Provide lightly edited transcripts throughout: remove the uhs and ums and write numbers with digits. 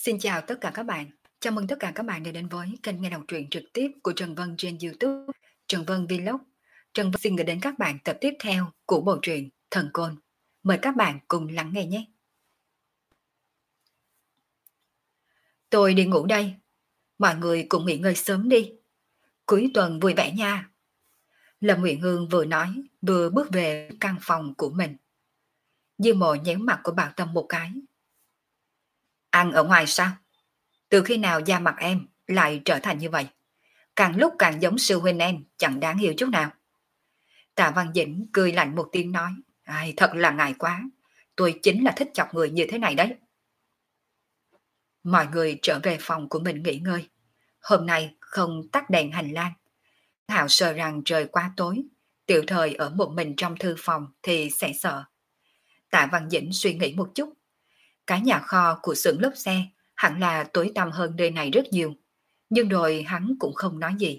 Xin chào tất cả các bạn. Chào mừng tất cả các bạn đã đến với kênh nghe đọc truyện trực tiếp của Trần Vân trên YouTube, Trần Vân Vlog. Trần Vân xin gửi đến các bạn tập tiếp theo của bộ truyện Thần Côn. Mời các bạn cùng lắng nghe nhé. Tôi đi ngủ đây. Mọi người cùng nghỉ ngơi sớm đi. Cuối tuần vui vẻ nha. Lâm Nguyện Hương vừa nói, vừa bước về căn phòng của mình. Dư Mộ nhéo mặt của Bảo Tâm một cái. Ăn ở ngoài sao? Từ khi nào da mặt em lại trở thành như vậy? Càng lúc càng giống sư huynh em, chẳng đáng hiểu chút nào. Tạ Văn Dĩnh cười lạnh một tiếng nói, ai thật là ngại quá, tôi chính là thích chọc người như thế này đấy. Mọi người trở về phòng của mình nghỉ ngơi. Hôm nay không tắt đèn hành lang. Hạo sợ rằng trời quá tối, Tiểu Thời ở một mình trong thư phòng thì sẽ sợ. Tạ Văn Dĩnh suy nghĩ một chút. Cái nhà kho của xưởng lốp xe hẳn là tối tăm hơn nơi này rất nhiều. Nhưng rồi hắn cũng không nói gì.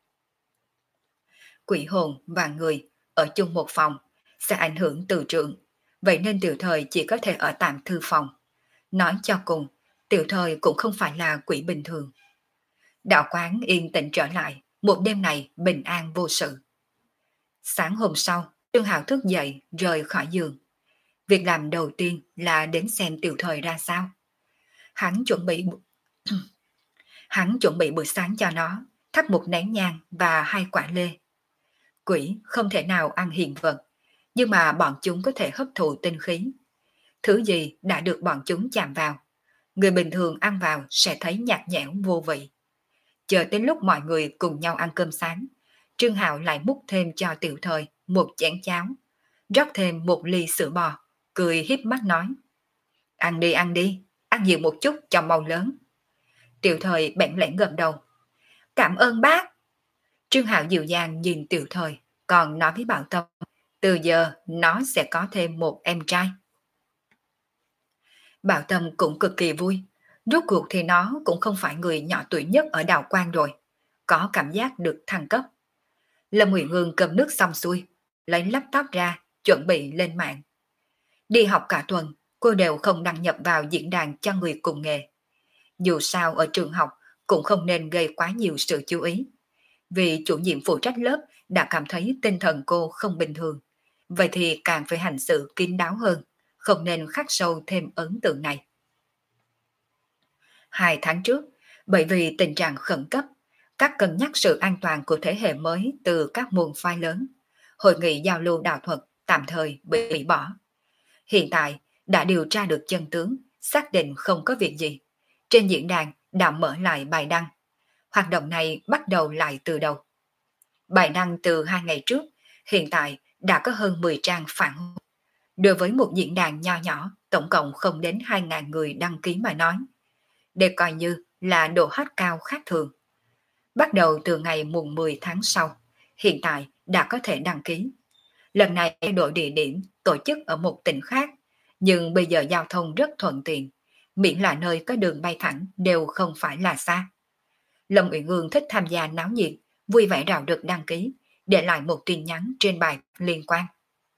Quỷ hồn và người ở chung một phòng sẽ ảnh hưởng từ trường, vậy nên Tiểu Thời chỉ có thể ở tạm thư phòng. Nói cho cùng, Tiểu Thời cũng không phải là quỷ bình thường. Đạo quán yên tĩnh trở lại, một đêm này bình an vô sự. Sáng hôm sau, Trương Hạo thức dậy rời khỏi giường. Việc làm đầu tiên là đến xem Tiểu Thời ra sao. Hắn chuẩn bị hắn chuẩn bị bữa sáng cho nó, thắp một nén nhang và 2 quả lê. Quỷ không thể nào ăn hiện vật, nhưng mà bọn chúng có thể hấp thụ tinh khí. Thứ gì đã được bọn chúng chạm vào, người bình thường ăn vào sẽ thấy nhạt nhẽo vô vị. Chờ đến lúc mọi người cùng nhau ăn cơm sáng, Trương Hạo lại múc thêm cho Tiểu Thời một chén cháo, rót thêm một ly sữa bò, cười híp mắt nói. Ăn đi, ăn nhiều một chút cho mau lớn. Tiểu Thời bẽn lẽn gật đầu. Cảm ơn bác. Trương Hạo dịu dàng nhìn Tiểu Thời, còn nói với Bảo Tâm, từ giờ nó sẽ có thêm một em trai. Bảo Tâm cũng cực kỳ vui, rốt cuộc thì nó cũng không phải người nhỏ tuổi nhất ở Đào Quang rồi, có cảm giác được thăng cấp. Lâm Huyền Hương cầm nước xong xuôi, lấy laptop ra, chuẩn bị lên mạng. Đi học cả tuần, cô đều không đăng nhập vào diễn đàn cho người cùng nghề. Dù sao ở trường học cũng không nên gây quá nhiều sự chú ý. Vì chủ nhiệm phụ trách lớp đã cảm thấy tinh thần cô không bình thường. Vậy thì càng phải hành sự kín đáo hơn, không nên khắc sâu thêm ấn tượng này. 2 tháng trước, bởi vì tình trạng khẩn cấp, các cân nhắc sự an toàn của thế hệ mới từ các môn phái lớn, hội nghị giao lưu đạo thuật tạm thời bị hủy bỏ. Hiện tại đã điều tra được chân tướng, xác định không có việc gì. Trên diễn đàn đã mở lại bài đăng. Hoạt động này bắt đầu lại từ đầu. Bài đăng từ 2 ngày trước, hiện tại đã có hơn 10 trang phản hồi. Đối với một diễn đàn nho nhỏ, tổng cộng không đến 2.000 người đăng ký mà nói. Đây coi như là độ hot cao khác thường. Bắt đầu từ ngày mùng 10 tháng sau, hiện tại đã có thể đăng ký. Lần này thay đổi địa điểm, tổ chức ở một tỉnh khác, nhưng bây giờ giao thông rất thuận tiện, miễn là nơi có đường bay thẳng đều không phải là xa. Lâm Uyển Ương thích tham gia náo nhiệt, vui vẻ rào được đăng ký, để lại một tin nhắn trên bài liên quan.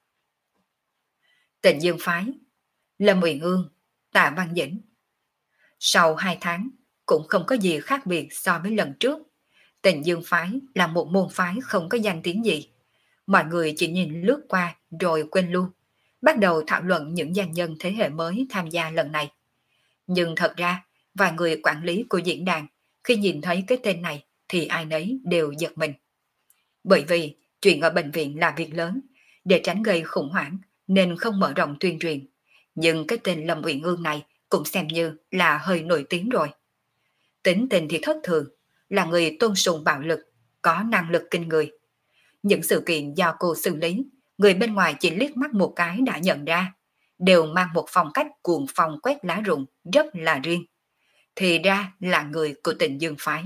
Tịnh Dương Phái, Lâm Uyển Ương, Tạ Văn Dĩnh. Sau 2 tháng, cũng không có gì khác biệt so với lần trước. Tịnh Dương Phái là một môn phái không có danh tiếng gì. Mọi người chỉ nhìn lướt qua rồi quên luôn, bắt đầu thảo luận những danh nhân thế hệ mới tham gia lần này. Nhưng thật ra, vài người quản lý của diễn đàn khi nhìn thấy cái tên này thì ai nấy đều giật mình. Bởi vì chuyện ở bệnh viện là việc lớn, để tránh gây khủng hoảng nên không mở rộng tuyên truyền. Nhưng cái tên Lâm Uyển Ương này cũng xem như là hơi nổi tiếng rồi. Tính tình thì thất thường, là người tôn sùng bạo lực, có năng lực kinh người. Những sự kiện do cô xử lý, người bên ngoài chỉ liếc mắt một cái đã nhận ra, đều mang một phong cách cuồng phong quét lá rụng rất là riêng. Thì ra là người của Tịnh Dương Phái.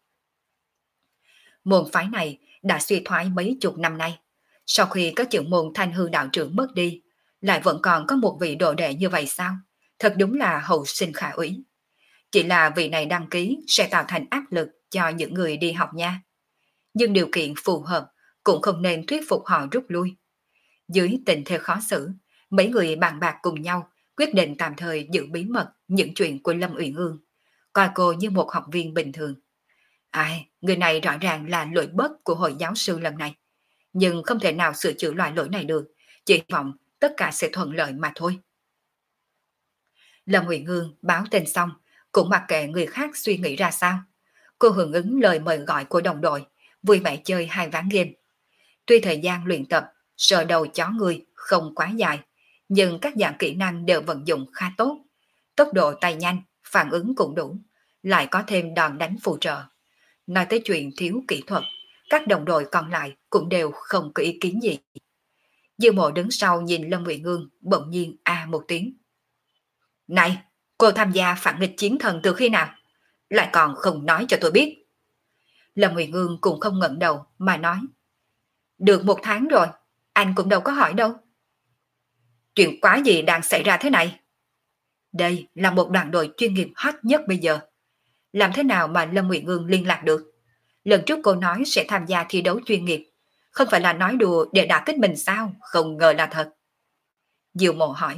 Môn phái này đã suy thoái mấy chục năm nay. Sau khi có trưởng môn Thanh Hư đạo trưởng mất đi, lại vẫn còn có một vị đồ đệ như vậy sao? Thật đúng là hậu sinh khả úy. Chỉ là vị này đăng ký sẽ tạo thành áp lực cho những người đi học nha. Nhưng điều kiện phù hợp cũng không nên thuyết phục họ rút lui. Dưới tình thế khó xử, mấy người bàn bạc cùng nhau quyết định tạm thời giữ bí mật những chuyện của Lâm Uyển Ương, coi cô như một học viên bình thường. Ai, người này rõ ràng là lỗi bớt của hội giáo sư lần này, nhưng không thể nào sửa chữa loại lỗi này được, chỉ hy vọng tất cả sẽ thuận lợi mà thôi. Lâm Uyển Ương báo tên xong, cũng mặc kệ người khác suy nghĩ ra sao. Cô hưởng ứng lời mời gọi của đồng đội, vui vẻ chơi 2 ván game. Tuy thời gian luyện tập, sờ đầu chó người không quá dài, nhưng các dạng kỹ năng đều vận dụng khá tốt. Tốc độ tay nhanh, phản ứng cũng đủ, lại có thêm đòn đánh phụ trợ. Nói tới chuyện thiếu kỹ thuật, các đồng đội còn lại cũng đều không có ý kiến gì. Dư Mộ đứng sau nhìn Lâm Uyển Ương, bỗng nhiên một tiếng. Này, cô tham gia phản nghịch chiến thần từ khi nào? Lại còn không nói cho tôi biết. Lâm Uyển Ương cũng không ngẩng đầu mà nói. Được 1 tháng rồi, anh cũng đâu có hỏi đâu. Chuyện quá gì đang xảy ra thế này? Đây là một đoàn đội chuyên nghiệp hot nhất bây giờ. Làm thế nào mà Lâm Uyển Ương liên lạc được? Lần trước cô nói sẽ tham gia thi đấu chuyên nghiệp. Không phải là nói đùa để đả kích mình sao? Không ngờ là thật. Diệu Mộ hỏi.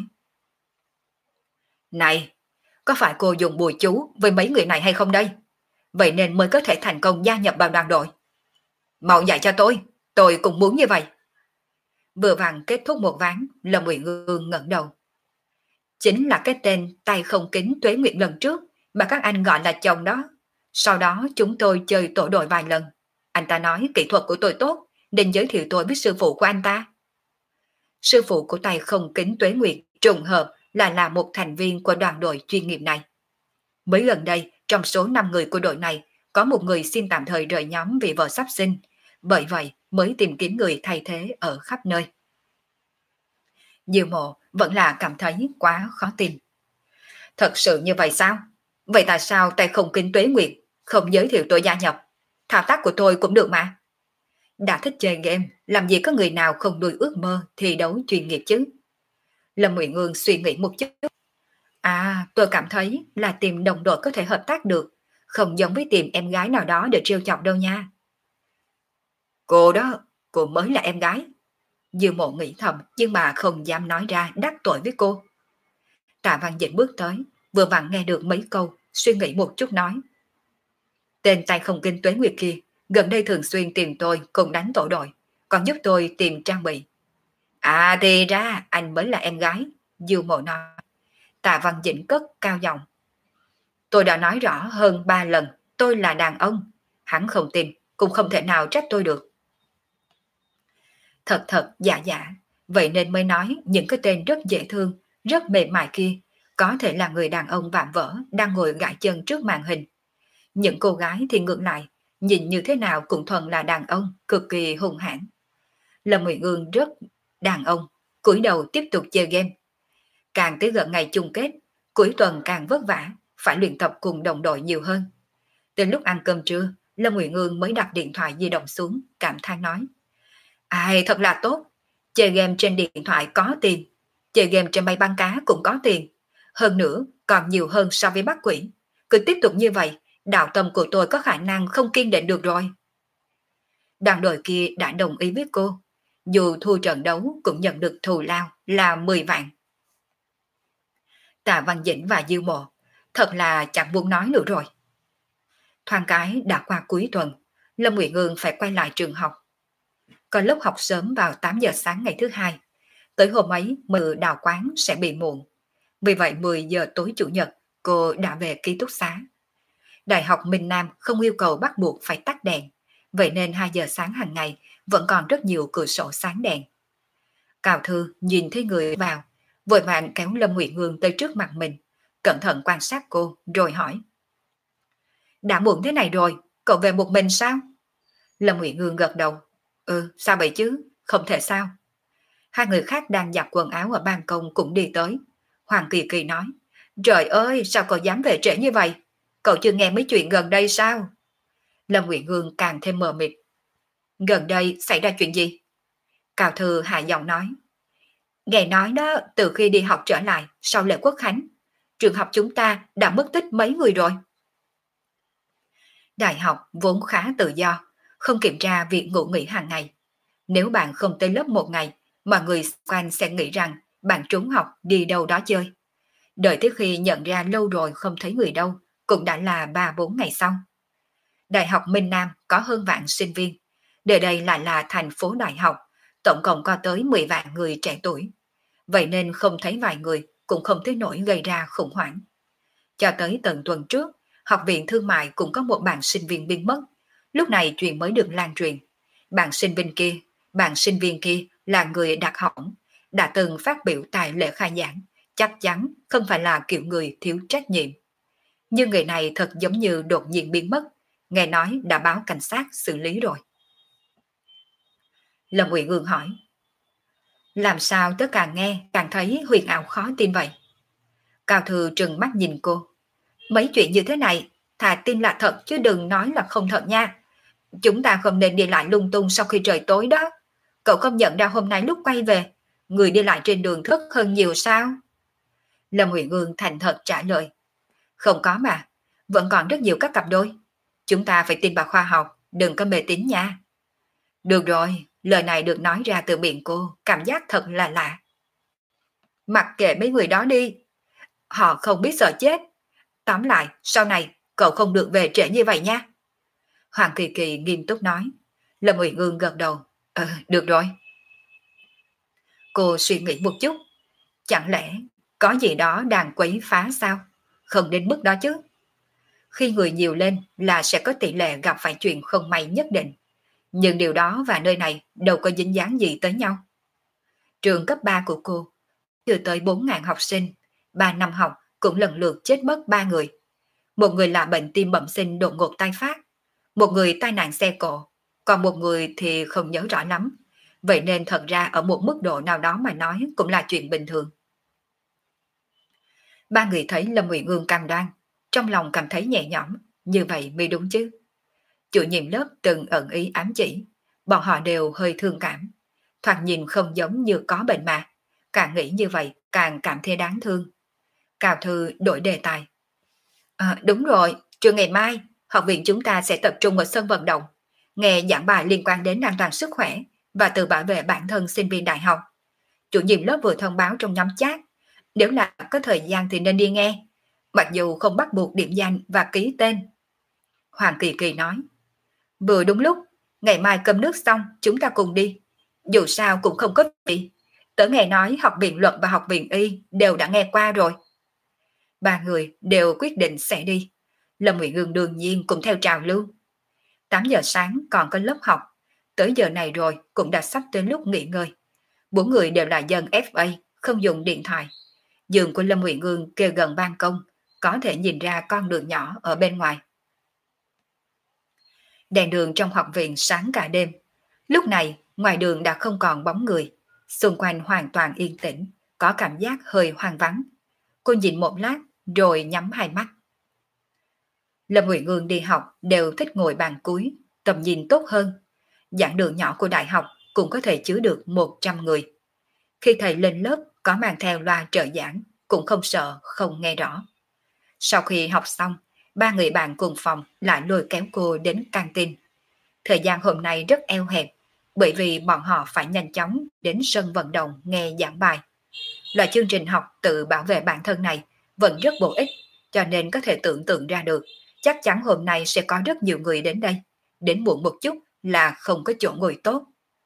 Này, có phải cô dùng bùa chú với mấy người này hay không đây? Vậy nên mới có thể thành công gia nhập vào đoàn đội. Mau dạy cho tôi cũng muốn như vậy. Vừa vặn kết thúc một ván, Lâm Uyển Ương ngẩng đầu. Chính là cái tên tay không kính Tuế Nguyệt lần trước mà các anh gọi là chồng đó. Sau đó chúng tôi chơi tổ đội vài lần. Anh ta nói kỹ thuật của tôi tốt, nên giới thiệu tôi với sư phụ của anh ta. Sư phụ của tay không kính Tuế Nguyệt trùng hợp là một thành viên của đoàn đội chuyên nghiệp này. Mới gần đây, trong số 5 người của đội này, có một người xin tạm thời rời nhóm vì vợ sắp sinh, bởi vậy mới tìm kiếm người thay thế ở khắp nơi. Diệu Mộ vẫn là cảm thấy quá khó tin. Thật sự như vậy sao? Vậy tại sao tay không kính Tuế Nguyệt không giới thiệu tôi gia nhập? Thao tác của tôi cũng được mà. Đã thích chơi game, làm gì có người nào không nuôi ước mơ thi đấu chuyên nghiệp chứ? Lâm Uyển Ương suy nghĩ một chút. Tôi cảm thấy là tìm đồng đội có thể hợp tác được, không giống với tìm em gái nào đó để trêu chọc đâu nha. Cô đó, cô mới là em gái. Dư Mộ nghĩ thầm nhưng mà không dám nói ra đắc tội với cô. Tạ Văn Dịch bước tới, vừa vặn nghe được mấy câu, suy nghĩ một chút nói. Tên tay không kinh Tuế Nguyệt kia, gần đây thường xuyên tìm tôi cùng đánh tổ đội, còn giúp tôi tìm trang bị. Thì ra anh mới là em gái, Dư Mộ nói. Tạ Văn Dĩnh cất cao giọng. Tôi đã nói rõ hơn 3 lần, tôi là đàn ông. Hắn không tin, cũng không thể nào trách tôi được. Thật giả, vậy nên mới nói những cái tên rất dễ thương, rất mềm mại kia, có thể là người đàn ông vạm vỡ đang ngồi gãi chân trước màn hình. Những cô gái thì ngược lại, nhìn như thế nào cũng thuần là đàn ông, cực kỳ hung hãn. Lâm Uyển Ương rất đàn ông, cúi đầu tiếp tục chơi game. Càng tới gần ngày chung kết, cuối tuần càng vất vả, phải luyện tập cùng đồng đội nhiều hơn. Đến lúc ăn cơm trưa, Lâm Uyển Ương mới đặt điện thoại di động xuống, cảm thán nói. Thật là tốt, chơi game trên điện thoại có tiền, chơi game trên máy bắn cá cũng có tiền, hơn nữa còn nhiều hơn so với bắt quỷ. Cứ tiếp tục như vậy, đạo tâm của tôi có khả năng không kiên định được rồi. Đoàn đội kia đã đồng ý với cô, dù thua trận đấu cũng nhận được thù lao là 10 vạn. Tạ Văn Dĩnh và Dư Mộ thật là chẳng muốn nói nữa rồi. Thoáng cái đã qua cuối tuần, Lâm Uyển Ương phải quay lại trường học. Có lớp học sớm vào 8 giờ sáng ngày thứ hai. Tới hôm ấy mờ đào quán sẽ bị muộn. Vì vậy 10 giờ tối chủ nhật cô đã về ký túc xá. Đại học Minh Nam không yêu cầu bắt buộc phải tắt đèn. Vậy nên 2 giờ sáng hàng ngày vẫn còn rất nhiều cửa sổ sáng đèn. Cào Thư nhìn thấy người vào, vội vàng kéo Lâm Uyển Ương tới trước mặt mình, cẩn thận quan sát cô rồi hỏi. Đã muộn thế này rồi, cậu về một mình sao? Lâm Uyển Ương gật đầu. Sao vậy chứ? Không thể sao? Hai người khác đang giặt quần áo ở ban công cũng đi tới. Hoàng Kỳ Kỳ nói. Trời ơi, sao cậu dám về trễ như vậy? Cậu chưa nghe mấy chuyện gần đây sao? Lâm Uyển Ương càng thêm mờ mịt. Gần đây xảy ra chuyện gì? Cào Thư hạ giọng nói. Nghe nói đó, từ khi đi học trở lại sau lễ Quốc Khánh, trường học chúng ta đã mất tích mấy người rồi. Đại học vốn khá tự do, không kiểm tra việc ngủ nghỉ hàng ngày. Nếu bạn không tới lớp một ngày, mọi người quanh sẽ nghĩ rằng bạn trốn học đi đâu đó chơi. Đợi tới khi nhận ra lâu rồi không thấy người đâu, cũng đã là 3-4 ngày sau. Đại học Minh Nam có hơn vạn sinh viên, nơi đây lại là thành phố đại học, tổng cộng có tới 10 vạn người trẻ tuổi. Vậy nên không thấy vài người cũng không tới nỗi gây ra khủng hoảng. Cho tới tận tuần trước, học viện thương mại cũng có một bạn sinh viên biến mất. Lúc này chuyện mới được lan truyền. Bạn sinh viên kia là người đặc hỏng, đã từng phát biểu tại lễ khai giảng, chắc chắn không phải là kiểu người thiếu trách nhiệm. Nhưng người này thật giống như đột nhiên biến mất, nghe nói đã báo cảnh sát xử lý rồi. Lâm Uyển Ương hỏi, làm sao tớ càng nghe càng thấy huyền ảo khó tin vậy? Cao Thư trừng mắt nhìn cô. Mấy chuyện như thế này, thà tin là thật chứ đừng nói là không thật nha. Chúng ta không nên đi lại lung tung sau khi trời tối đó. Cậu không nhận ra hôm nay lúc quay về, người đi lại trên đường thức hơn nhiều sao? Lâm Huyền Ương thành thật trả lời. Không có mà, vẫn còn rất nhiều các cặp đôi. Chúng ta phải tin vào khoa học, đừng có mê tín nha. Được rồi, lời này được nói ra từ miệng cô, cảm giác thật là lạ. Mặc kệ mấy người đó đi, họ không biết sợ chết. Tóm lại, sau này cậu không được về trễ như vậy nha. Hoàng Kỳ Kỳ nghiêm túc nói. Lâm Uyển Ương gật đầu. Được rồi. Cô suy nghĩ một chút. Chẳng lẽ có gì đó đang quấy phá sao? Không đến mức đó chứ. Khi người nhiều lên là sẽ có tỷ lệ gặp phải chuyện không may nhất định. Nhưng điều đó và nơi này đâu có dính dáng gì tới nhau. Trường cấp 3 của cô chưa tới 4.000 học sinh, 3 năm học cũng lần lượt chết mất 3 người. Một người là bệnh tim bẩm sinh đột ngột tái phát, một người tai nạn xe cộ, còn một người thì không nhớ rõ lắm. Vậy nên thật ra ở một mức độ nào đó mà nói cũng là chuyện bình thường. Ba người thấy Lâm Uyển Ương cam đoan, trong lòng cảm thấy nhẹ nhõm, như vậy mới đúng chứ. Chủ nhiệm lớp từng ẩn ý ám chỉ, bọn họ đều hơi thương cảm. Thoạt nhìn không giống như có bệnh mà, càng nghĩ như vậy càng cảm thấy đáng thương. Cao Thư đổi đề tài. Đúng rồi, trưa ngày mai, học viện chúng ta sẽ tập trung ở sân vận động, nghe giảng bài liên quan đến an toàn sức khỏe và tự bảo vệ bản thân sinh viên đại học. Chủ nhiệm lớp vừa thông báo trong nhóm chat, nếu là có thời gian thì nên đi nghe, mặc dù không bắt buộc điểm danh và ký tên. Hoàng Kỳ Kỳ nói, vừa đúng lúc, ngày mai cơm nước xong chúng ta cùng đi. Dù sao cũng không có gì. Tớ nghe nói học viện luật và học viện y đều đã nghe qua rồi. Ba người đều quyết định sẽ đi. Lâm Uyển Ương đương nhiên cũng theo trào lưu. 8 giờ sáng còn có lớp học, tới giờ này rồi cũng đã sắp tới lúc nghỉ ngơi. 4 người đều là dân FA, không dùng điện thoại. Giường của Lâm Uyển Ương kề gần ban công, có thể nhìn ra con đường nhỏ ở bên ngoài. Đèn đường trong học viện sáng cả đêm. Lúc này, ngoài đường đã không còn bóng người. Xung quanh hoàn toàn yên tĩnh, có cảm giác hơi hoang vắng. Cô nhìn một lát, rồi nhắm hai mắt. Lâm Uyển Ương đi học đều thích ngồi bàn cuối, tầm nhìn tốt hơn. Giảng đường nhỏ của đại học cũng có thể chứa được 100 người. Khi thầy lên lớp có mang theo loa trợ giảng, cũng không sợ không nghe rõ. Sau khi học xong, ba người bạn cùng phòng lại lôi kéo cô đến căng tin. Thời gian hôm nay rất eo hẹp, bởi vì bọn họ phải nhanh chóng đến sân vận động nghe giảng bài. Loại chương trình học tự bảo vệ bản thân này vẫn rất bổ ích, cho nên có thể tưởng tượng ra được, chắc chắn hôm nay sẽ có rất nhiều người đến đây. Đến muộn một chút là không có chỗ ngồi tốt.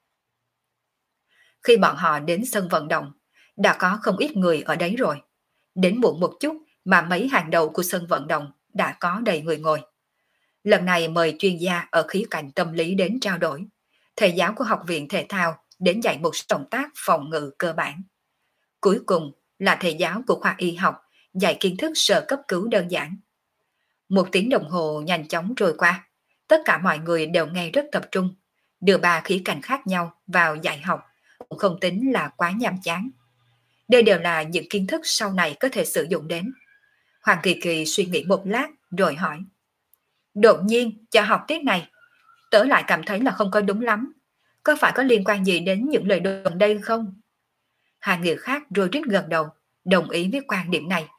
Khi bọn họ đến sân vận động, đã có không ít người ở đấy rồi. Đến muộn một chút mà mấy hàng đầu của sân vận động đã có đầy người ngồi. Lần này mời chuyên gia ở khía cạnh tâm lý đến trao đổi. Thầy giáo của học viện thể thao đến dạy một số động tác phòng ngự cơ bản. Cuối cùng là thầy giáo của khoa y học dạy kiến thức sơ cấp cứu đơn giản. 1 tiếng đồng hồ nhanh chóng trôi qua. Tất cả mọi người đều nghe rất tập trung. Đưa 3 khía cạnh khác nhau vào dạy học cũng không tính là quá nhàm chán. Đây đều là những kiến thức sau này có thể sử dụng đến. Hoàng Kỳ Kỳ suy nghĩ một lát rồi hỏi. Đột nhiên cho học tiết này, tớ lại cảm thấy là không có đúng lắm. Có phải có liên quan gì đến những lời đồn đây không? Hai người khác rồi rít gật đầu, đồng ý với quan điểm này.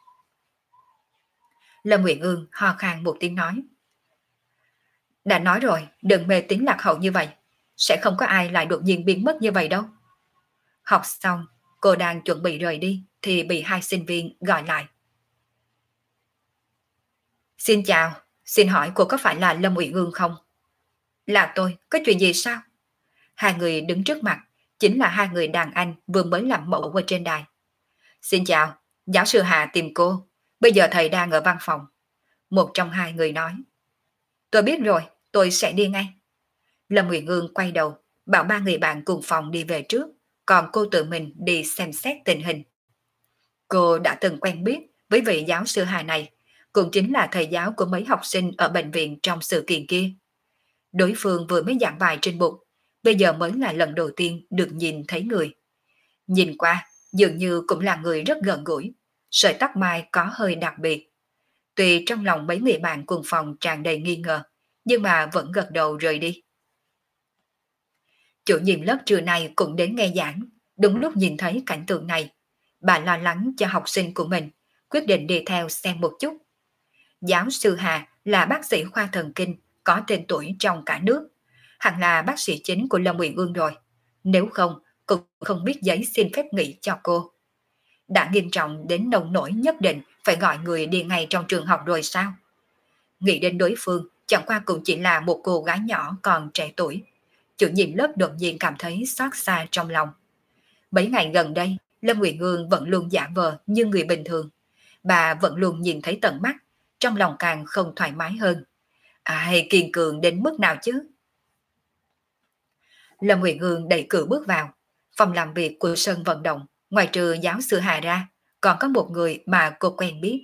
Lâm Uyển Ương ho khan một tiếng nói. Đã nói rồi, đừng mê tín lạc hậu như vậy. Sẽ không có ai lại đột nhiên biến mất như vậy đâu. Học xong, cô đang chuẩn bị rời đi thì bị 2 sinh viên gọi lại. Xin chào, xin hỏi cô có phải là Lâm Uyển Ương không? Là tôi, có chuyện gì sao? Hai người đứng trước mặt, chính là hai người đàn anh vừa mới làm mẫu ở trên đài. Xin chào, giáo sư Hà tìm cô. Bây giờ thầy đang ở văn phòng. Một trong hai người nói. Tôi biết rồi, tôi sẽ đi ngay. Lâm Uyển Ương quay đầu, bảo ba người bạn cùng phòng đi về trước, còn cô tự mình đi xem xét tình hình. Cô đã từng quen biết với vị giáo sư Hà này, cũng chính là thầy giáo của mấy học sinh ở bệnh viện trong sự kiện kia. Đối phương vừa mới giảng bài trên bục, bây giờ mới là lần đầu tiên được nhìn thấy người. Nhìn qua, dường như cũng là người rất gần gũi, sợi tóc mai có hơi đặc biệt. Tuy trong lòng mấy người bạn cùng phòng tràn đầy nghi ngờ, nhưng mà vẫn gật đầu rời đi. Chủ nhiệm lớp trưa nay cũng đến nghe giảng, đúng lúc nhìn thấy cảnh tượng này. Bà lo lắng cho học sinh của mình, quyết định đi theo xem một chút. Giáo sư Hà là bác sĩ khoa thần kinh, có tên tuổi trong cả nước. Hẳn là bác sĩ chính của Lâm Uyển Ương rồi. Nếu không, cũng không biết giấy xin phép nghỉ cho cô. Đã nghiêm trọng đến nông nỗi nhất định phải gọi người đi ngay trong trường học rồi sao? Nghĩ đến đối phương, chẳng qua cũng chỉ là một cô gái nhỏ còn trẻ tuổi. Chủ nhiệm lớp đột nhiên cảm thấy xót xa trong lòng. Mấy ngày gần đây, Lâm Uyển Ương vẫn luôn giả vờ như người bình thường. Bà vẫn luôn nhìn thấy tận mắt, trong lòng càng không thoải mái hơn. Ai kiên cường đến mức nào chứ? Lâm Uyển Ương đẩy cửa bước vào. Phòng làm việc của sân vận động, ngoài trừ giáo sư Hà ra, còn có một người mà cô quen biết.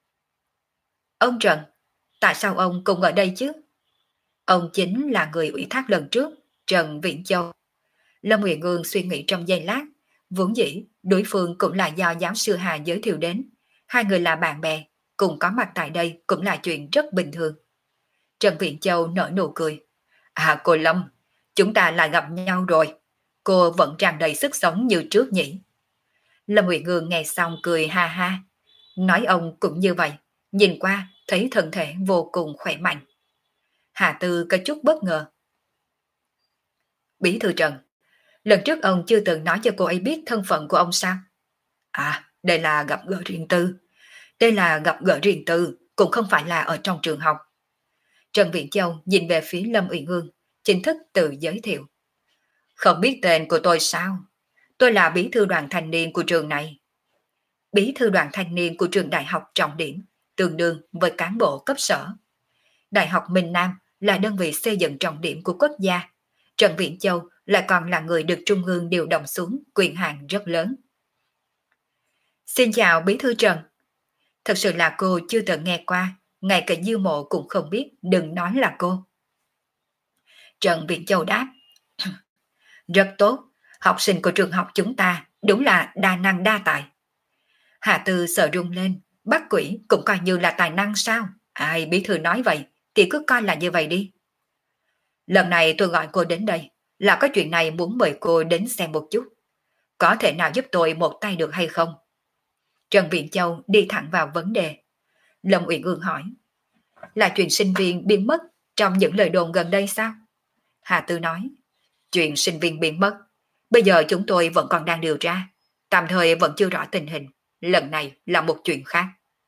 Ông Trần, tại sao ông cũng ở đây chứ? Ông chính là người ủy thác lần trước, Trần Viễn Châu. Lâm Uyển Ương suy nghĩ trong giây lát, vốn dĩ đối phương cũng là do giáo sư Hà giới thiệu đến. Hai người là bạn bè, cùng có mặt tại đây cũng là chuyện rất bình thường. Trần Viễn Châu nở nụ cười. À cô Lâm, chúng ta lại gặp nhau rồi. Cô vẫn tràn đầy sức sống như trước nhỉ? Lâm Uyển Ương nghe xong cười ha ha. Nói ông cũng như vậy, nhìn qua thấy thân thể vô cùng khỏe mạnh. Hà Tư có chút bất ngờ. Bí thư Trần, lần trước ông chưa từng nói cho cô ấy biết thân phận của ông sao? À, đây là gặp gỡ riêng tư. Đây là gặp gỡ riêng tư, cũng không phải là ở trong trường học. Trần Viễn Châu nhìn về phía Lâm Uyển Ương, chính thức tự giới thiệu. Không biết tên của tôi sao? Tôi là bí thư đoàn thanh niên của trường này. Bí thư đoàn thanh niên của trường đại học trọng điểm, tương đương với cán bộ cấp sở. Đại học Minh Nam là đơn vị xây dựng trọng điểm của quốc gia. Trần Viễn Châu lại còn là người được Trung ương điều động xuống quyền hạn rất lớn. Xin chào bí thư Trần. Thật sự là cô chưa từng nghe qua, ngay cả Diêu Mộ cũng không biết, đừng nói là cô. Trần Viễn Châu đáp. Rất tốt, học sinh của trường học chúng ta đúng là đa năng đa tài. Hà Tư sợ rung lên, bắt quỷ cũng coi như là tài năng sao? Ai bí thư nói vậy, thì cứ coi là như vậy đi. Lần này tôi gọi cô đến đây, là có chuyện này muốn mời cô đến xem một chút. Có thể nào giúp tôi một tay được hay không? Trần Viễn Châu đi thẳng vào vấn đề. Lâm Uyển Ương hỏi. Là chuyện sinh viên biến mất trong những lời đồn gần đây sao? Hà Tư nói. Chuyện sinh viên biến mất. Bây giờ chúng tôi vẫn còn đang điều tra. Tạm thời vẫn chưa rõ tình hình. Lần này là một chuyện khác.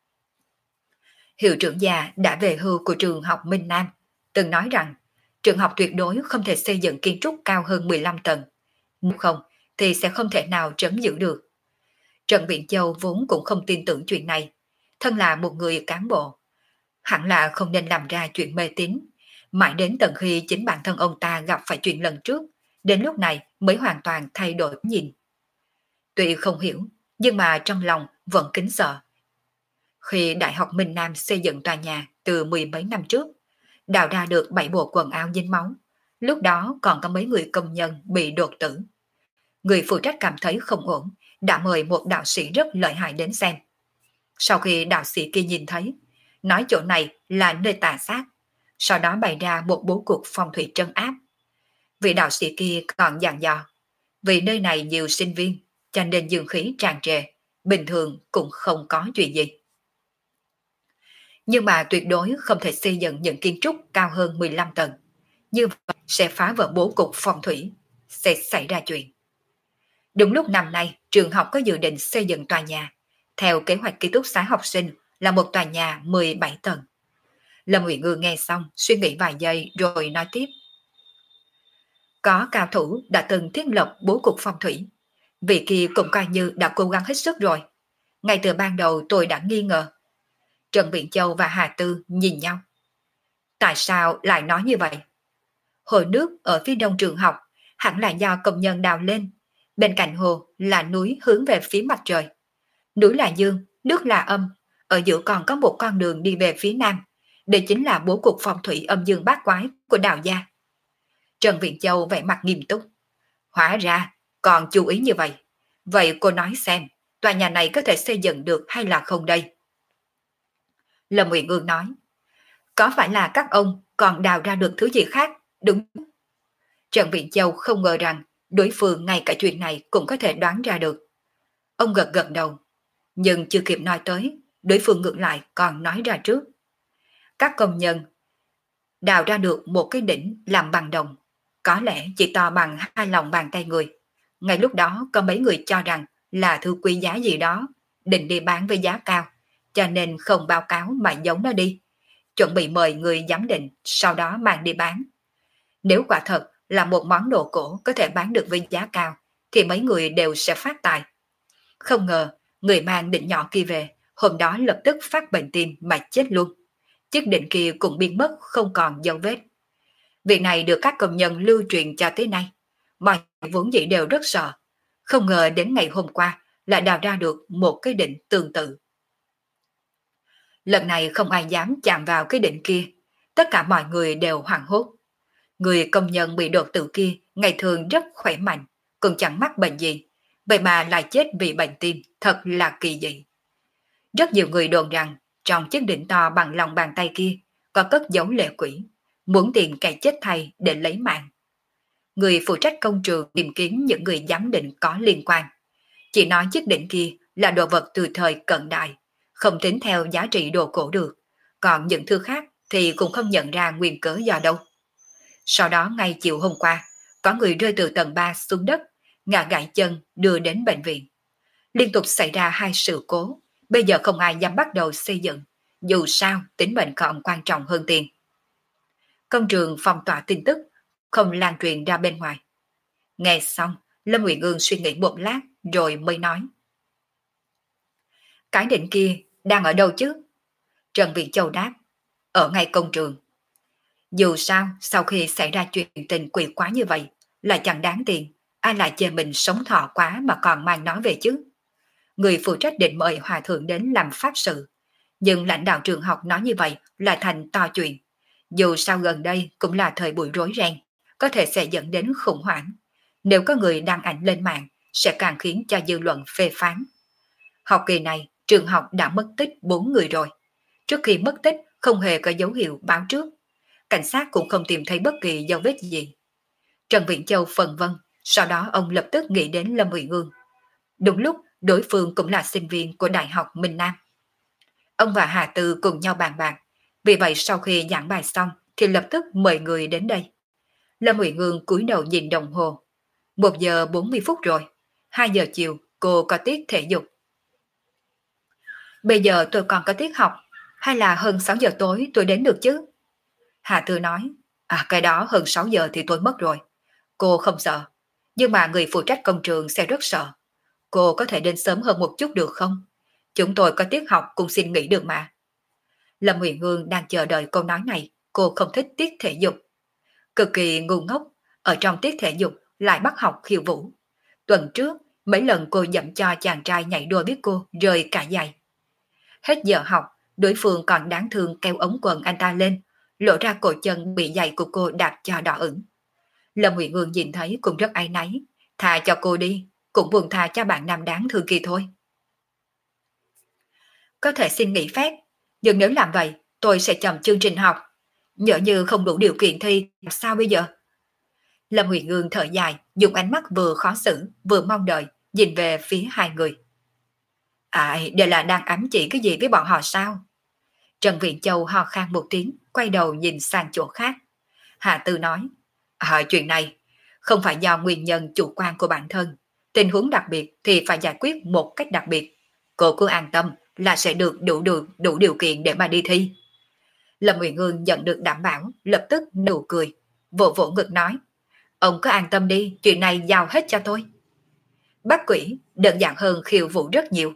Hiệu trưởng già đã về hưu của trường học Minh Nam, từng nói rằng trường học tuyệt đối không thể xây dựng kiến trúc cao hơn 15 tầng. Nếu không thì sẽ không thể nào trấn giữ được. Trần Viễn Châu vốn cũng không tin tưởng chuyện này. Thân là một người cán bộ, hẳn là không nên làm ra chuyện mê tín. Mãi đến tận khi chính bản thân ông ta gặp phải chuyện lần trước, đến lúc này mới hoàn toàn thay đổi nhìn. Tuy không hiểu, nhưng mà trong lòng vẫn kính sợ. Khi Đại học Minh Nam xây dựng tòa nhà từ mười mấy năm trước, đào ra được 7 bộ quần áo dính máu. Lúc đó còn có mấy người công nhân bị đột tử. Người phụ trách cảm thấy không ổn, đã mời một đạo sĩ rất lợi hại đến xem. Sau khi đạo sĩ kia nhìn thấy, nói chỗ này là nơi tà sát, sau đó bày ra một bố cục phong thủy trấn áp. Vị đạo sĩ kia còn dặn dò, vì nơi này nhiều sinh viên, cho nên dương khí tràn trề, bình thường cũng không có chuyện gì. Nhưng mà tuyệt đối không thể xây dựng những kiến trúc cao hơn 15 tầng. Như vậy sẽ phá vỡ bố cục phong thủy, sẽ xảy ra chuyện. Đúng lúc năm nay, trường học có dự định xây dựng tòa nhà. Theo kế hoạch ký túc xá học sinh là một tòa nhà 17 tầng. Lâm Uyển Ngư nghe xong, suy nghĩ vài giây rồi nói tiếp. Có cao thủ đã từng thiết lập bố cục phong thủy. Vị kia cũng coi như đã cố gắng hết sức rồi. Ngay từ ban đầu tôi đã nghi ngờ. Trần Viễn Châu và Hà Tư nhìn nhau. Tại sao lại nói như vậy? Hồ nước ở phía đông trường học hẳn là do công nhân đào lên. Bên cạnh hồ là núi hướng về phía mặt trời. Núi là dương, nước là âm. Ở giữa còn có một con đường đi về phía nam. Đây chính là bố cục phong thủy âm dương bát quái của Đào gia. Trần Viễn Châu vẻ mặt nghiêm túc. Hóa ra còn chú ý như vậy. Vậy cô nói xem, tòa nhà này có thể xây dựng được hay là không đây? Lâm Uyển Ương nói. Có phải là các ông còn đào ra được thứ gì khác? Đúng. Trần Viễn Châu không ngờ rằng đối phương ngay cả chuyện này cũng có thể đoán ra được. Ông gật gật đầu. Nhưng chưa kịp nói tới, đối phương ngược lại còn nói ra trước. Các công nhân đào ra được một cái đỉnh làm bằng đồng. Có lẽ chỉ to bằng hai lòng bàn tay người. Ngay lúc đó có mấy người cho rằng là thứ quý giá gì đó, định đi bán với giá cao, cho nên không báo cáo mà giấu nó đi. Chuẩn bị mời người giám định, sau đó mang đi bán. Nếu quả thật là một món đồ cổ có thể bán được với giá cao, thì mấy người đều sẽ phát tài. Không ngờ, người mang định nhỏ kia về, hôm đó lập tức phát bệnh tim mà chết luôn. Chiếc định kia cũng biến mất không còn dấu vết. Việc này được các công nhân lưu truyền cho tới nay. Mọi vốn dĩ đều rất sợ. Không ngờ đến ngày hôm qua lại đào ra được một cái định tương tự. Lần này không ai dám chạm vào cái định kia. Tất cả mọi người đều hoảng hốt. Người công nhân bị đột tử kia ngày thường rất khỏe mạnh, cũng chẳng mắc bệnh gì. Vậy mà lại chết vì bệnh tim, thật là kỳ dị. Rất nhiều người đồn rằng trong chiếc định to bằng lòng bàn tay kia có cất giấu lệ quỷ, muốn tiền kẻ chết thay để lấy mạng. Người phụ trách công trường tìm kiếm những người giám định có liên quan. Chỉ nói chiếc định kia là đồ vật từ thời cận đại, không tính theo giá trị đồ cổ được, còn những thứ khác thì cũng không nhận ra nguyên cớ do đâu. Sau đó ngay chiều hôm qua, có người rơi từ tầng 3 xuống đất, ngã gãy chân đưa đến bệnh viện. Liên tục xảy ra hai sự cố, bây giờ không ai dám bắt đầu xây dựng, dù sao tính mệnh còn quan trọng hơn tiền. Công trường phong tỏa tin tức, không lan truyền ra bên ngoài. Nghe xong, Lâm Uyển Ương suy nghĩ một lát rồi mới nói. Cái định kia đang ở đâu chứ? Trần Viễn Châu đáp. Ở ngay công trường. Dù sao, sau khi xảy ra chuyện tình quỷ quá như vậy, lại chẳng đáng tiền, ai lại chê mình sống thọ quá mà còn mang nó về chứ? Người phụ trách định mời hòa thượng đến làm pháp sự, nhưng lãnh đạo trường học nói như vậy là thành to chuyện. Dù sao gần đây cũng là thời buổi rối ren, có thể sẽ dẫn đến khủng hoảng. Nếu có người đăng ảnh lên mạng, sẽ càng khiến cho dư luận phê phán. Học kỳ này, trường học đã mất tích 4 người rồi. Trước khi mất tích, không hề có dấu hiệu báo trước. Cảnh sát cũng không tìm thấy bất kỳ dấu vết gì. Trần Viễn Châu phân vân, sau đó ông lập tức nghĩ đến Lâm Uyển Ương. Đúng lúc, đối phương cũng là sinh viên của Đại học Minh Nam. Ông và Hà Tư cùng nhau bàn bạc, vì vậy sau khi giảng bài xong thì lập tức mời người đến đây. Lâm Uyển Ương cúi đầu nhìn đồng hồ. 1 giờ 40 phút rồi, 2 giờ chiều cô có tiết thể dục. Bây giờ tôi còn có tiết học, hay là hơn 6 giờ tối tôi đến được chứ? Hà Tư nói, cái đó hơn 6 giờ thì tôi mất rồi. Cô không sợ, nhưng mà người phụ trách công trường sẽ rất sợ. Cô có thể đến sớm hơn một chút được không? Chúng tôi có tiết học cũng xin nghỉ được mà. Lâm Uyển Ương đang chờ đợi câu nói này, cô không thích tiết thể dục. Cực kỳ ngu ngốc, ở trong tiết thể dục lại bắt học khiêu vũ. Tuần trước, mấy lần cô dặm cho chàng trai nhảy đua biết cô rơi cả giày. Hết giờ học, đối phương còn đáng thương kéo ống quần anh ta lên, lộ ra cổ chân bị giày của cô đạp cho đỏ ửng. Lâm Uyển Ương nhìn thấy cũng rất áy náy, tha cho cô đi, cũng buồn tha cho bạn nam đáng thương kia thôi. Có thể xin nghỉ phép, nhưng nếu làm vậy, tôi sẽ chậm chương trình học. Nhỡ như không đủ điều kiện thi, làm sao bây giờ? Lâm Uyển Ương thở dài, dùng ánh mắt vừa khó xử, vừa mong đợi, nhìn về phía hai người. Đây là đang ám chỉ cái gì với bọn họ sao? Trần Viễn Châu ho khan một tiếng, quay đầu nhìn sang chỗ khác. Hạ Tư nói, chuyện này không phải do nguyên nhân chủ quan của bản thân. Tình huống đặc biệt thì phải giải quyết một cách đặc biệt. Cô cứ an tâm là sẽ được đủ điều kiện để mà đi thi. Lâm Uyển Ương nhận được đảm bảo, lập tức nụ cười, vỗ vỗ ngực nói, ông cứ an tâm đi, chuyện này giao hết cho tôi. Bác quỷ đơn giản hơn khiêu vũ rất nhiều.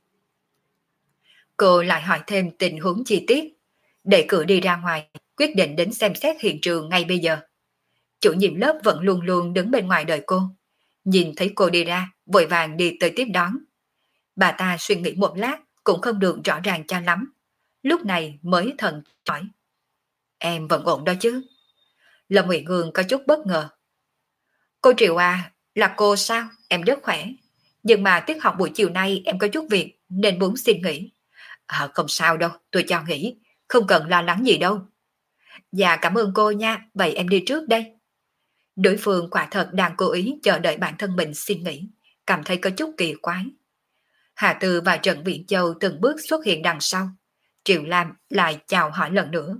Cô lại hỏi thêm tình huống chi tiết, để cử đi ra ngoài, quyết định đến xem xét hiện trường ngay bây giờ. Chủ nhiệm lớp vẫn luôn luôn đứng bên ngoài đợi cô. Nhìn thấy cô đi ra, vội vàng đi tới tiếp đón. Bà ta suy nghĩ một lát, cũng không được rõ ràng cho lắm. Lúc này mới thần hỏi, em vẫn ổn đó chứ? Lâm Uyển Ương có chút bất ngờ. Cô Triệu à, là cô sao? Em rất khỏe. Nhưng mà tiết học buổi chiều nay em có chút việc nên muốn xin nghỉ. Không sao đâu, tôi cho nghỉ. Không cần lo lắng gì đâu. Dạ cảm ơn cô nha, vậy em đi trước đây. Đối phương quả thật đang cố ý chờ đợi bản thân mình xin nghỉ, cảm thấy có chút kỳ quái. Hà Tư và Trần Viễn Châu từng bước xuất hiện đằng sau. Triệu Lam lại chào hỏi lần nữa.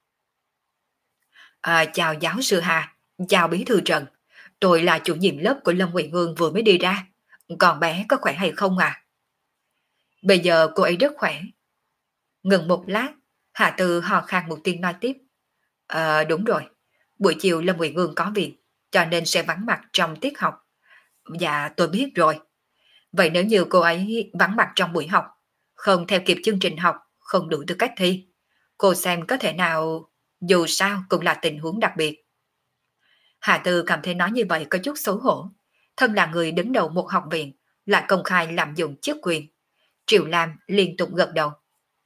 Chào giáo sư Hà, chào bí thư Trần. Tôi là chủ nhiệm lớp của Lâm Uyển Ương vừa mới đi ra. Còn bé có khỏe hay không à? Bây giờ cô ấy rất khỏe. Ngừng một lát, Hà Tư hò khan một tiếng nói tiếp. Đúng rồi, buổi chiều Lâm Uyển Ương có việc, cho nên sẽ vắng mặt trong tiết học. Dạ tôi biết rồi. Vậy nếu như cô ấy vắng mặt trong buổi học, không theo kịp chương trình học, không đủ tư cách thi, cô xem có thể nào, dù sao cũng là tình huống đặc biệt. Hà Tư cảm thấy nói như vậy có chút xấu hổ. Thân là người đứng đầu một học viện, lại công khai lạm dụng chức quyền. Triệu Lam liên tục gật đầu.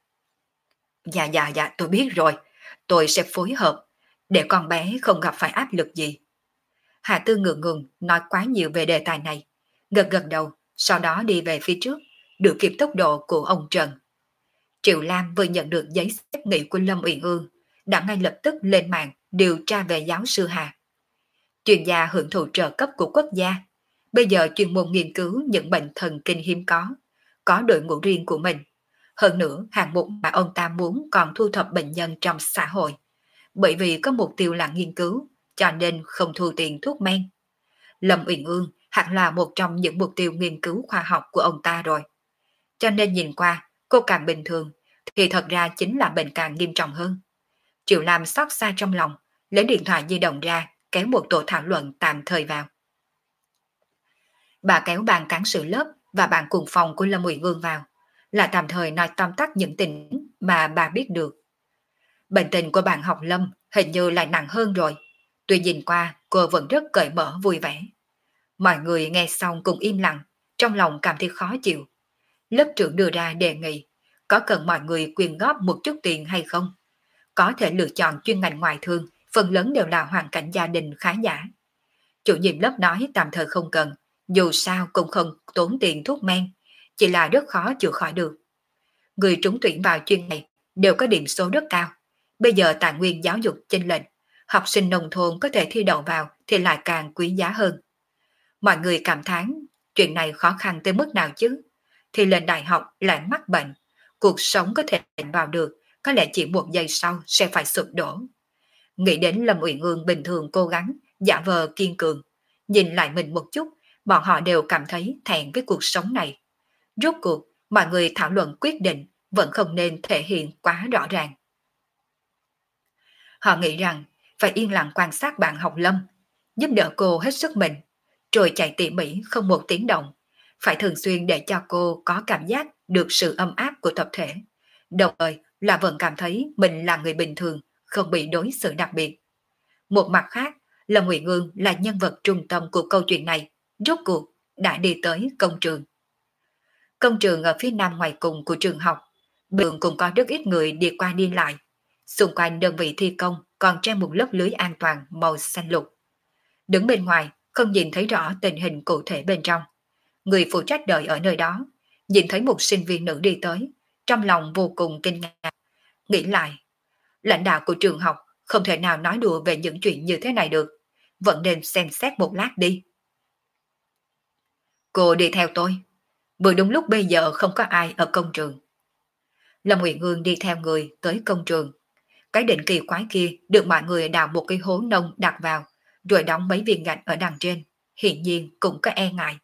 Dạ, tôi biết rồi. Tôi sẽ phối hợp, để con bé không gặp phải áp lực gì. Hà Tư ngượng ngùng nói quá nhiều về đề tài này. Gật gật đầu, sau đó đi về phía trước, đuổi kịp tốc độ của ông Trần. Triệu Lam vừa nhận được giấy xét nghị của Lâm Uyển Ương, đã ngay lập tức lên mạng điều tra về giáo sư Hà. Chuyên gia hưởng thụ trợ cấp của quốc gia, bây giờ chuyên môn nghiên cứu những bệnh thần kinh hiếm có đội ngũ riêng của mình. Hơn nữa, hạng mục mà ông ta muốn còn thu thập bệnh nhân trong xã hội. Bởi vì có mục tiêu là nghiên cứu, cho nên không thu tiền thuốc men. Lâm Uyển Ương hẳn là một trong những mục tiêu nghiên cứu khoa học của ông ta rồi. Cho nên nhìn qua, cô càng bình thường, thì thật ra chính là bệnh càng nghiêm trọng hơn. Triệu Lam xót xa trong lòng, lấy điện thoại di động ra, kéo một tổ thảo luận tạm thời vào. Bà kéo bàn cán sự lớp và bạn cùng phòng của Lâm Uyển Ương vào, là tạm thời nói tóm tắt những tình mà bà biết được. Bệnh tình của bạn học Lâm hình như lại nặng hơn rồi. Tuy nhìn qua, cô vẫn rất cởi mở vui vẻ. Mọi người nghe xong cùng im lặng, trong lòng cảm thấy khó chịu. Lớp trưởng đưa ra đề nghị, có cần mọi người quyên góp một chút tiền hay không? Có thể lựa chọn chuyên ngành ngoại thương, phần lớn đều là hoàn cảnh gia đình khá giả. Chủ nhiệm lớp nói tạm thời không cần, dù sao cũng không tốn tiền thuốc men, chỉ là rất khó chữa khỏi được. Người trúng tuyển vào chuyên này đều có điểm số rất cao. Bây giờ tài nguyên giáo dục chênh lệch, học sinh nông thôn có thể thi đậu vào thì lại càng quý giá hơn. Mọi người cảm thán, chuyện này khó khăn tới mức nào chứ? Thì lên đại học lại mắc bệnh, cuộc sống có thể vào được, có lẽ chỉ một giây sau sẽ phải sụp đổ. Nghĩ đến Lâm Uyển Ương bình thường cố gắng, giả vờ kiên cường, nhìn lại mình một chút, bọn họ đều cảm thấy thẹn với cuộc sống này. Rốt cuộc, mọi người thảo luận quyết định vẫn không nên thể hiện quá rõ ràng. Họ nghĩ rằng phải yên lặng quan sát bạn học Lâm, giúp đỡ cô hết sức mình, rồi chạy tỉ mỉ không một tiếng động, phải thường xuyên để cho cô có cảm giác được sự ấm áp của tập thể, đồng thời là vẫn cảm thấy mình là người bình thường, không bị đối xử đặc biệt. Một mặt khác, Lâm Uyển Ương là nhân vật trung tâm của câu chuyện này, rốt cuộc đã đi tới công trường. Công trường ở phía nam ngoài cùng của trường học, đường cũng có rất ít người đi qua đi lại. Xung quanh đơn vị thi công còn treo một lớp lưới an toàn màu xanh lục. Đứng bên ngoài, không nhìn thấy rõ tình hình cụ thể bên trong. Người phụ trách đợi ở nơi đó, nhìn thấy một sinh viên nữ đi tới, trong lòng vô cùng kinh ngạc. Nghĩ lại, lãnh đạo của trường học không thể nào nói đùa về những chuyện như thế này được, vẫn nên xem xét một lát đi. Cô đi theo tôi. Vừa đúng lúc bây giờ không có ai ở công trường. Lâm Uyển Ương đi theo người tới công trường. Cái định kỳ quái kia được mọi người đào một cái hố nông đặt vào, rồi đóng mấy viên gạch ở đằng trên. Hiển nhiên cũng có e ngại.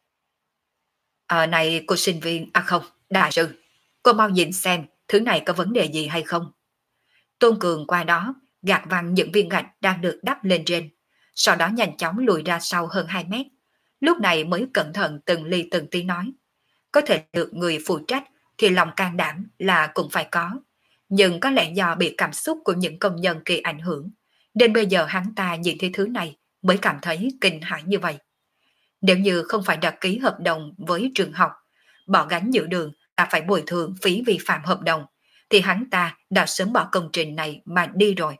Này cô sinh viên, không, đại sư. Cô mau nhìn xem thứ này có vấn đề gì hay không. Tôn Cường qua đó, gạt văng những viên gạch đang được đắp lên trên, sau đó nhanh chóng lùi ra sau hơn 2 mét. Lúc này mới cẩn thận từng ly từng tí nói. Có thể được người phụ trách thì lòng can đảm là cũng phải có. Nhưng có lẽ do bị cảm xúc của những công nhân kia ảnh hưởng, nên bây giờ hắn ta nhìn thấy thứ này mới cảm thấy kinh hãi như vậy. Nếu như không phải đặt ký hợp đồng với trường học, bỏ gánh giữa đường là phải bồi thường phí vi phạm hợp đồng, thì hắn ta đã sớm bỏ công trình này mà đi rồi.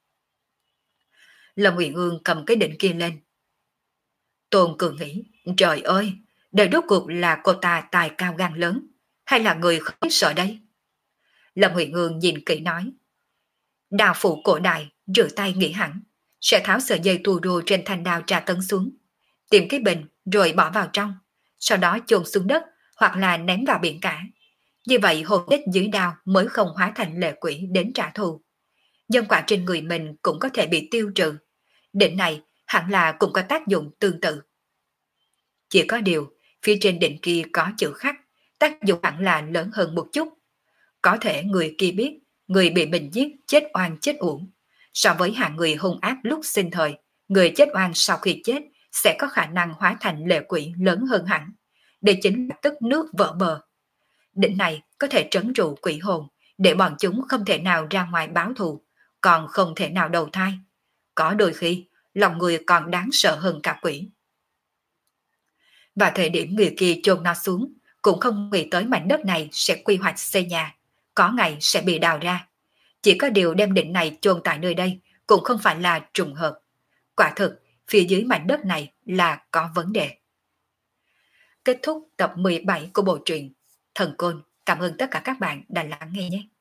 Lâm Uyển Ương cầm cái đỉnh kia lên. Tôn Cường nghĩ, trời ơi, đời rốt cuộc là cô ta tài cao gan lớn, hay là người không biết sợ đây? Lâm Uyển Ương nhìn kỹ nói. Đào phụ cổ đại, rửa tay nghĩ hẳn, sẽ tháo sợi dây tua rua trên thanh đao trà tấn xuống, tìm cái bình rồi bỏ vào trong, sau đó chôn xuống đất hoặc là ném vào biển cả. Như vậy hồn tích dưới đao mới không hóa thành lệ quỷ đến trả thù. Nhân quả trên người mình cũng có thể bị tiêu trừ. Đỉnh này hẳn là cũng có tác dụng tương tự. Chỉ có điều, phía trên đỉnh kia có chữ khắc, tác dụng hẳn là lớn hơn một chút. Có thể người kia biết, người bị mình giết chết oan chết uổng. So với hạng người hung ác lúc sinh thời, người chết oan sau khi chết sẽ có khả năng hóa thành lệ quỷ lớn hơn hẳn. Đây chính là tức nước vỡ bờ. Đỉnh này có thể trấn trụ quỷ hồn, để bọn chúng không thể nào ra ngoài báo thù, còn không thể nào đầu thai. Có đôi khi, lòng người còn đáng sợ hơn cả quỷ. Và thời điểm người kia chôn nó xuống, cũng không nghĩ tới mảnh đất này sẽ quy hoạch xây nhà, có ngày sẽ bị đào ra. Chỉ có điều đem đỉnh này chôn tại nơi đây cũng không phải là trùng hợp. Quả thực, phía dưới mảnh đất này là có vấn đề. Kết thúc tập 17 của bộ truyện Thần Côn. Cảm ơn tất cả các bạn đã lắng nghe nhé.